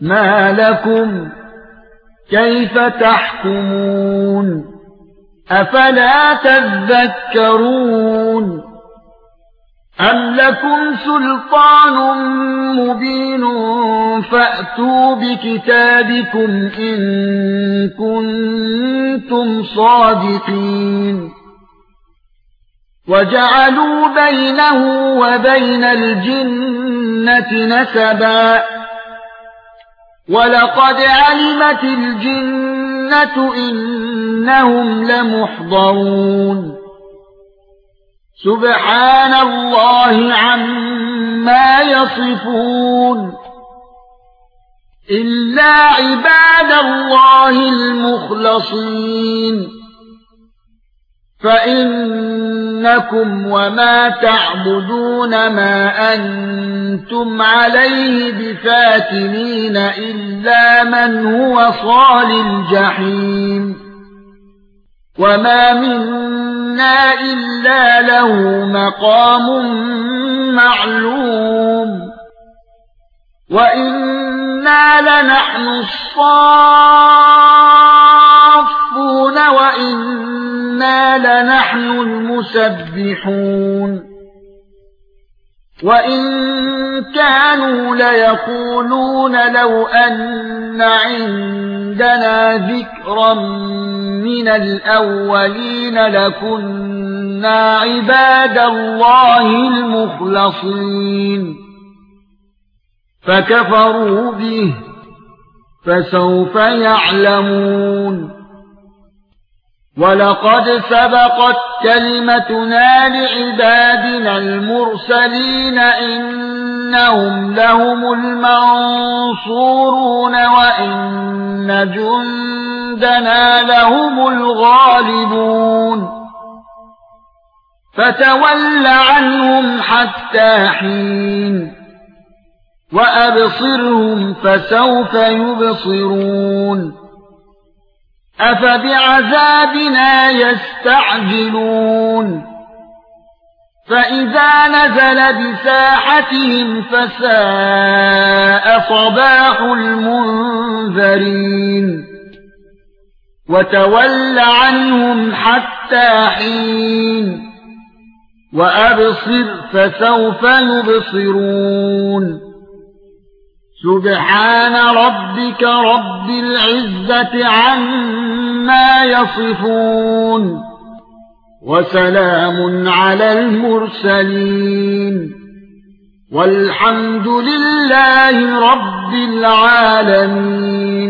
ما لكم كيف تحكمون أفلا تذكرون أم لكم سلطان مبين فأتوا بكتابكم إن كنتم صادقين وجعلوا بينه وبين الجنة نسبا ولقد علمت الجنة إنهم لمحضرون سبحان الله عما يصفون إلا عباد الله المخلصين فإنكم وما تعبدون ما أنتم عليه بفاتنين إلا من هو صال الجحيم وما منا إلا له مقام معلوم وإنا لنحن الصافون وإنا لنحن المسبحون وإن كانوا ليقولون لو أن عندنا ذكرا من الأولين لكنا عباد الله المخلصين فكفروا به فسوف يعلمون ولقد سبقت كلمتنا لعبادنا المرسلين إنهم لهم المنصورون وإن جندنا لهم الغالبون فتول عنهم حتى حين وأبصرهم فسوف يبصرون أفبعذابنا يستعجلون فإذا نزل بساحتهم فساء صباح المنذرين وتول عنهم حتى حين وأبصر فسوف يبصرون سبحان ربك رب العزة عما يصفون وسلام على المرسلين والحمد لله رب العالمين.